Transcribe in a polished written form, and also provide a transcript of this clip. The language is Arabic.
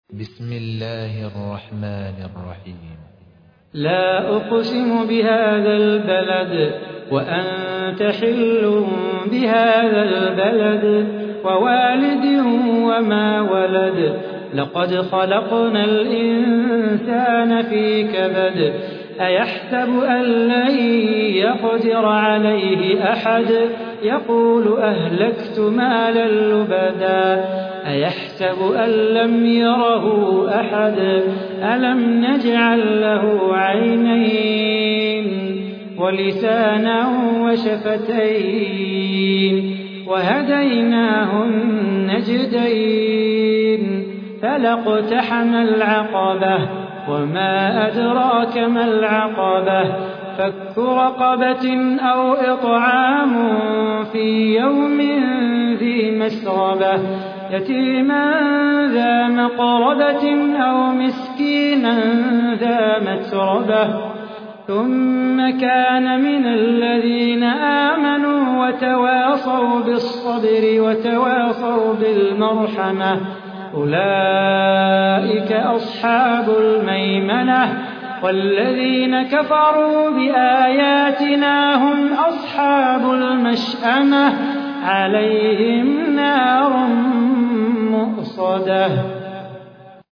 بسم الله الرحمن الرحيم. لا أقسم بهذا البلد وأنت حل بهذا البلد ووالد وما ولد لقد خلقنا الإنسان في كبد أيحسب أن لن يقدر عليه أحد يقول أهلكت مالا لبدا أيحسب أن لم يره أحد ألم نجعل له عينين ولسانا وشفتين وهديناه النجدين فلاقتحم العقبة وما أدراك ما العقبة فك رقبة أو إطعام في يوم ذي مسغبة يتيما ذا مقربة أو مسكينا ذا متربة ثم كان من الذين آمنوا وتواصوا بالصبر وتواصوا بالمرحمة أولئك أصحاب الميمنة والذين كفروا بآياتنا هم أصحاب المشأمة عليهم نار مؤصدة.